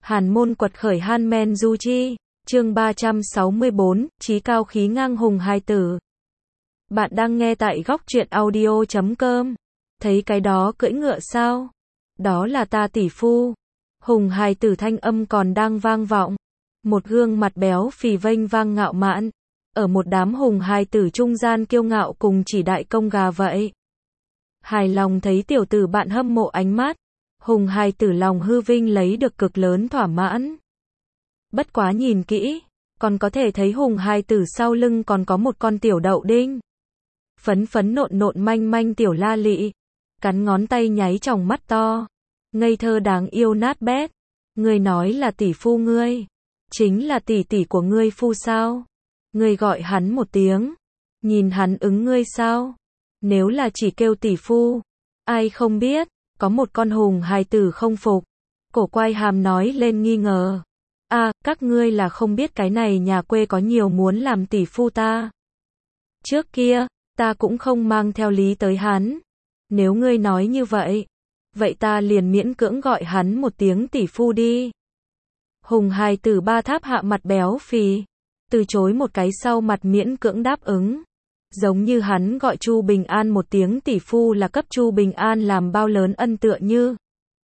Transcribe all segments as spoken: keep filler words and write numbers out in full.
Hàn môn quật khởi Han Men Du Chi, chương ba trăm sáu mươi bốn, chí cao khí ngang hùng hài tử. Bạn đang nghe tại góc truyện audio chấm com. Thấy cái đó cưỡi ngựa sao? Đó là ta tỷ phu. Hùng hài tử thanh âm còn đang vang vọng. Một gương mặt béo phì vênh vang ngạo mạn. Ở một đám hùng hài tử trung gian kiêu ngạo cùng chỉ đại công gà vậy. Hài lòng thấy tiểu tử bạn hâm mộ ánh mắt. Hùng hài tử lòng hư vinh lấy được cực lớn thỏa mãn. Bất quá nhìn kỹ, còn có thể thấy hùng hài tử sau lưng còn có một con tiểu đậu đinh. Phấn phấn nộn nộn manh manh tiểu la lị, cắn ngón tay nháy tròng mắt to, ngây thơ đáng yêu nát bét. Ngươi nói là tỷ phu ngươi, chính là tỷ tỷ của ngươi phu sao? Ngươi gọi hắn một tiếng, nhìn hắn ứng ngươi sao? Nếu là chỉ kêu tỷ phu, ai không biết, có một con hùng hài tử không phục, cổ quay hàm nói lên nghi ngờ. A, à, các ngươi là không biết cái này nhà quê có nhiều muốn làm tỷ phu ta. Trước kia, ta cũng không mang theo lý tới hắn. Nếu ngươi nói như vậy, vậy ta liền miễn cưỡng gọi hắn một tiếng tỷ phu đi. Hùng hài tử ba tháp hạ mặt béo phì, từ chối một cái sau mặt miễn cưỡng đáp ứng. Giống như hắn gọi Chu Bình An một tiếng tỷ phu là cấp Chu Bình An làm bao lớn ân tựa như.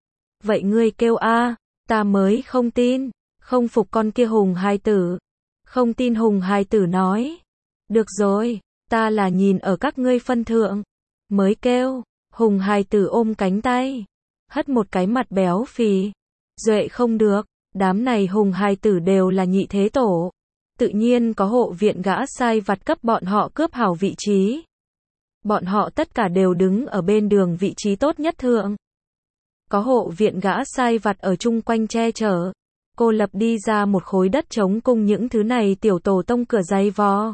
Vậy ngươi kêu a, ta mới không tin, không phục con kia hùng hài tử. Không tin hùng hài tử nói. Được rồi, ta là nhìn ở các ngươi phân thượng, mới kêu. Hùng hài tử ôm cánh tay, hất một cái mặt béo phì. Duệ không được, đám này hùng hài tử đều là nhị thế tổ. Tự nhiên có hộ viện gã sai vặt cấp bọn họ cướp hảo vị trí. Bọn họ tất cả đều đứng ở bên đường vị trí tốt nhất thượng. Có hộ viện gã sai vặt ở chung quanh che chở. Cô lập đi ra một khối đất trống cùng những thứ này tiểu tổ tông cửa dày vò.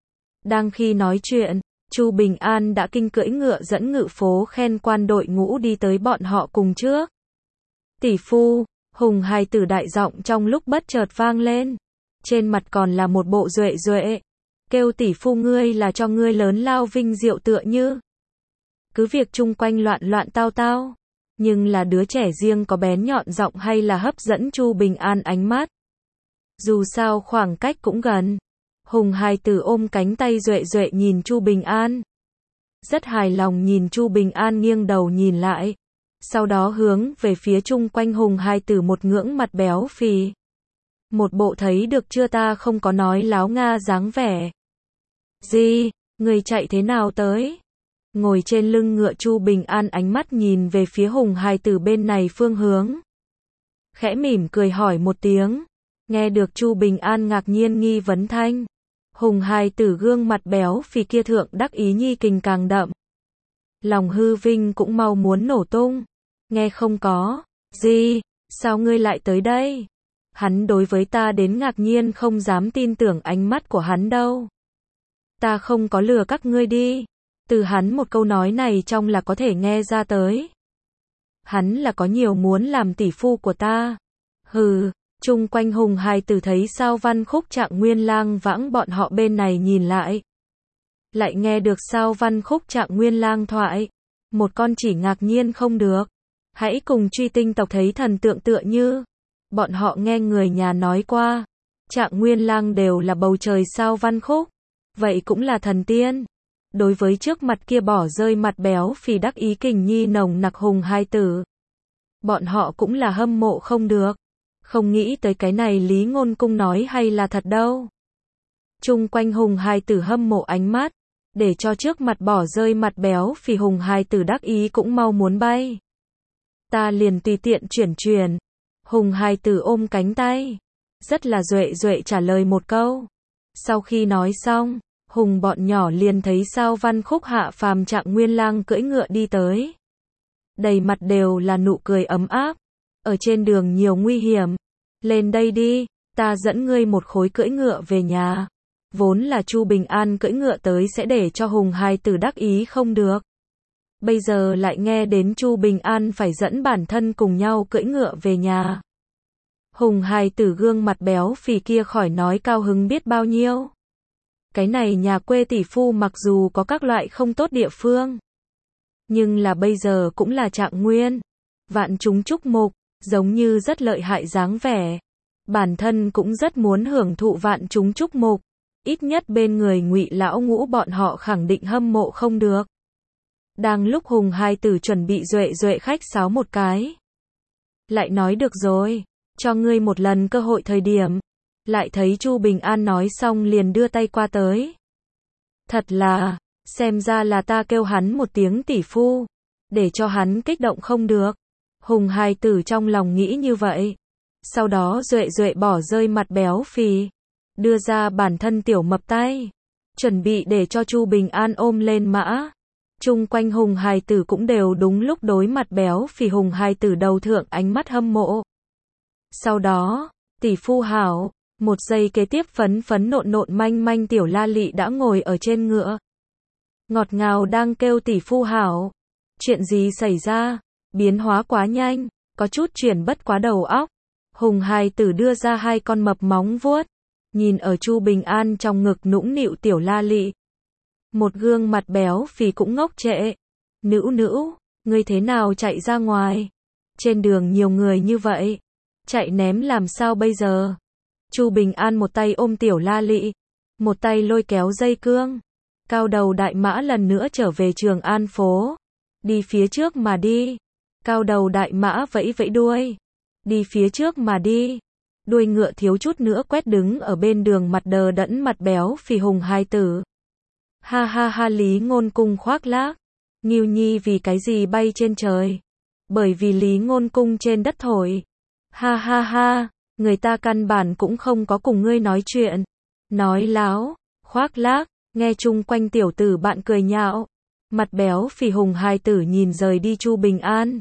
Đang khi nói chuyện, Chu Bình An đã kinh cưỡi ngựa dẫn ngự phố khen quan đội ngũ đi tới bọn họ cùng trước. Tỷ phu, hùng hài tử đại giọng trong lúc bất chợt vang lên. Trên mặt còn là một bộ duệ duệ. Kêu tỷ phu ngươi là cho ngươi lớn lao vinh diệu tựa như. Cứ việc chung quanh loạn loạn tao tao. Nhưng là đứa trẻ riêng có bén nhọn giọng hay là hấp dẫn Chu Bình An ánh mắt. Dù sao khoảng cách cũng gần. Hùng hài tử ôm cánh tay duệ duệ nhìn Chu Bình An. Rất hài lòng nhìn Chu Bình An nghiêng đầu nhìn lại. Sau đó hướng về phía chung quanh hùng hài tử một ngưỡng mặt béo phì. Một bộ thấy được chưa ta không có nói láo Nga dáng vẻ. Gì, người chạy thế nào tới? Ngồi trên lưng ngựa Chu Bình An ánh mắt nhìn về phía hùng hài tử bên này phương hướng. Khẽ mỉm cười hỏi một tiếng. Nghe được Chu Bình An ngạc nhiên nghi vấn thanh. Hùng hài tử gương mặt béo phì kia thượng đắc ý nhi kình càng đậm. Lòng hư vinh cũng mau muốn nổ tung. Nghe không có. Gì, sao ngươi lại tới đây? Hắn đối với ta đến ngạc nhiên không dám tin tưởng ánh mắt của hắn đâu. Ta không có lừa các ngươi đi. Từ hắn một câu nói này trong là có thể nghe ra tới. Hắn là có nhiều muốn làm tỷ phu của ta. Hừ, chung quanh hùng hài tử thấy sao Văn Khúc Trạng Nguyên Lang vãng bọn họ bên này nhìn lại. Lại nghe được sao Văn Khúc Trạng Nguyên Lang thoại. Một con chỉ ngạc nhiên không được. Hãy cùng truy tinh tộc thấy thần tượng tựa như. Bọn họ nghe người nhà nói qua. Trạng Nguyên Lang đều là bầu trời sao Văn Khúc. Vậy cũng là thần tiên. Đối với trước mặt kia bỏ rơi mặt béo phì đắc ý kình nhi nồng nặc hùng hai tử. Bọn họ cũng là hâm mộ không được. Không nghĩ tới cái này Lý Ngôn Cung nói hay là thật đâu. Chung quanh hùng hai tử hâm mộ ánh mắt. Để cho trước mặt bỏ rơi mặt béo phì hùng hai tử đắc ý cũng mau muốn bay. Ta liền tùy tiện chuyển chuyển. Hùng hài tử ôm cánh tay. Rất là duệ duệ trả lời một câu. Sau khi nói xong, hùng bọn nhỏ liền thấy sao Văn Khúc hạ phàm Trạng Nguyên Lang cưỡi ngựa đi tới. Đầy mặt đều là nụ cười ấm áp. Ở trên đường nhiều nguy hiểm. Lên đây đi, ta dẫn ngươi một khối cưỡi ngựa về nhà. Vốn là Chu Bình An cưỡi ngựa tới sẽ để cho hùng hài tử đắc ý không được. Bây giờ lại nghe đến Chu Bình An phải dẫn bản thân cùng nhau cưỡi ngựa về nhà. Hùng hài tử gương mặt béo phì kia khỏi nói cao hứng biết bao nhiêu. Cái này nhà quê tỷ phu mặc dù có các loại không tốt địa phương. Nhưng là bây giờ cũng là Trạng Nguyên. Vạn chúng chúc mục, giống như rất lợi hại dáng vẻ. Bản thân cũng rất muốn hưởng thụ vạn chúng chúc mục, ít nhất bên người Ngụy lão ngũ bọn họ khẳng định hâm mộ không được. Đang lúc Hùng hai tử chuẩn bị duệ duệ khách sáo một cái, lại nói được rồi, cho ngươi một lần cơ hội thời điểm, lại thấy Chu Bình An nói xong liền đưa tay qua tới. Thật là, xem ra là ta kêu hắn một tiếng tỷ phu, để cho hắn kích động không được. Hùng hai tử trong lòng nghĩ như vậy. Sau đó duệ duệ bỏ rơi mặt béo phì, đưa ra bản thân tiểu mập tay, chuẩn bị để cho Chu Bình An ôm lên mã. Chung quanh Hùng hai tử cũng đều đúng lúc đối mặt béo phì Hùng hai tử đầu thượng ánh mắt hâm mộ. Sau đó, tỷ phu hảo, một giây kế tiếp phấn phấn nộn nộn manh manh tiểu La Lị đã ngồi ở trên ngựa. Ngọt ngào đang kêu tỷ phu hảo. Chuyện gì xảy ra? Biến hóa quá nhanh, có chút chuyển bất quá đầu óc. Hùng hai tử đưa ra hai con mập móng vuốt, nhìn ở Chu Bình An trong ngực nũng nịu tiểu La Lị. Một gương mặt béo phì cũng ngốc trệ. Nữu nữu, ngươi thế nào chạy ra ngoài? Trên đường nhiều người như vậy, chạy ném làm sao bây giờ? Chu Bình An một tay ôm tiểu La Lị, một tay lôi kéo dây cương. Cao đầu đại mã lần nữa trở về Trường An phố. Đi phía trước mà đi. Cao đầu đại mã vẫy vẫy đuôi. Đi phía trước mà đi. Đuôi ngựa thiếu chút nữa quét đứng ở bên đường mặt đờ đẫn mặt béo phì Hùng hai tử. Ha ha ha, Lý Ngôn Cung khoác lác. Ngưu Nhi vì cái gì bay trên trời? Bởi vì Lý Ngôn Cung trên đất thổi. Ha ha ha, người ta căn bản cũng không có cùng ngươi nói chuyện. Nói láo, khoác lác, nghe chung quanh tiểu tử bạn cười nhạo. Mặt béo phì Hùng hai tử nhìn rời đi Chu Bình An.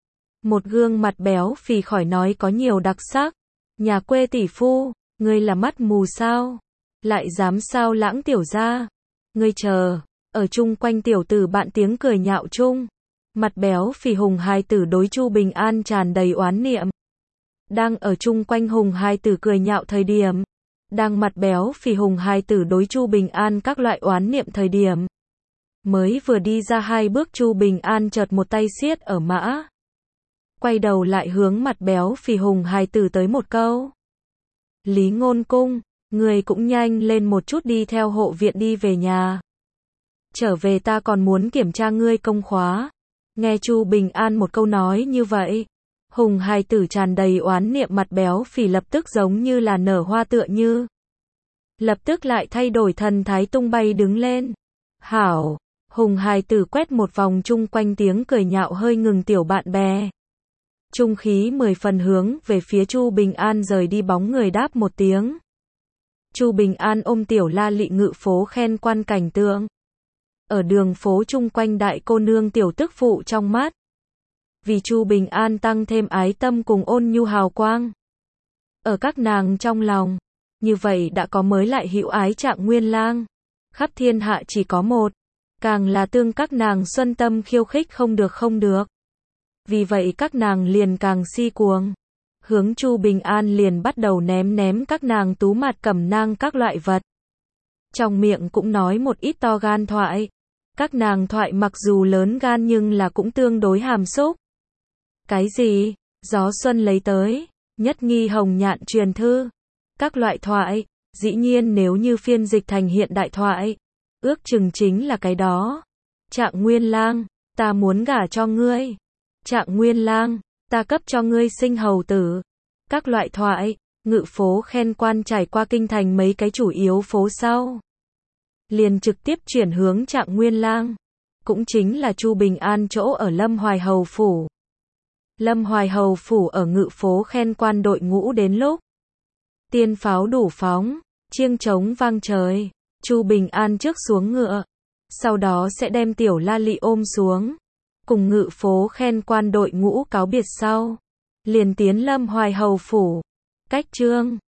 Một gương mặt béo phì khỏi nói có nhiều đặc sắc. Nhà quê tỷ phu, ngươi là mắt mù sao? Lại dám sao lãng tiểu gia? Ngươi chờ, ở chung quanh tiểu tử bạn tiếng cười nhạo chung. Mặt béo phì Hùng hai tử đối Chu Bình An tràn đầy oán niệm. Đang ở chung quanh Hùng hai tử cười nhạo thời điểm, đang mặt béo phì Hùng hai tử đối Chu Bình An các loại oán niệm thời điểm. Mới vừa đi ra hai bước Chu Bình An chợt một tay siết ở mã. Quay đầu lại hướng mặt béo phì Hùng hai tử tới một câu. Lý Ngôn Cung, người cũng nhanh lên một chút đi theo hộ viện đi về nhà. Trở về ta còn muốn kiểm tra ngươi công khóa. Nghe Chu Bình An một câu nói như vậy, Hùng hai tử tràn đầy oán niệm mặt béo phì lập tức giống như là nở hoa tựa như. Lập tức lại thay đổi thần thái tung bay đứng lên. Hảo, Hùng hai tử quét một vòng chung quanh tiếng cười nhạo hơi ngừng tiểu bạn bè. Trung khí mười phần hướng về phía Chu Bình An rời đi bóng người đáp một tiếng. Chu Bình An ôm tiểu La Lị ngự phố khen quan cảnh tượng. Ở đường phố chung quanh đại cô nương tiểu tức phụ trong mắt. Vì Chu Bình An tăng thêm ái tâm cùng ôn nhu hào quang. Ở các nàng trong lòng, như vậy đã có mới lại hữu ái Trạng Nguyên Lang. Khắp thiên hạ chỉ có một, càng là tương các nàng xuân tâm khiêu khích không được không được. Vì vậy các nàng liền càng si cuồng. Hướng Chu Bình An liền bắt đầu ném ném các nàng tú mặt cẩm nang các loại vật. Trong miệng cũng nói một ít to gan thoại. Các nàng thoại mặc dù lớn gan nhưng là cũng tương đối hàm xúc. Cái gì? Gió xuân lấy tới, nhất nghi hồng nhạn truyền thư. Các loại thoại, dĩ nhiên nếu như phiên dịch thành hiện đại thoại, ước chừng chính là cái đó. Trạng Nguyên Lang, ta muốn gả cho ngươi. Trạng Nguyên Lang, ta cấp cho ngươi sinh hầu tử. Các loại thoại, ngự phố khen quan trải qua kinh thành mấy cái chủ yếu phố sau. Liền trực tiếp chuyển hướng Trạng Nguyên Lang. Cũng chính là Chu Bình An chỗ ở Lâm Hoài Hầu Phủ. Lâm Hoài Hầu Phủ ở ngự phố khen quan đội ngũ đến lúc. Tiên pháo đủ phóng, chiêng trống vang trời. Chu Bình An trước xuống ngựa. Sau đó sẽ đem tiểu La Lị ôm xuống. Cùng ngự phố khen quan đội ngũ cáo biệt sau. Liền tiến Lâm Hoài Hầu Phủ. Cách chương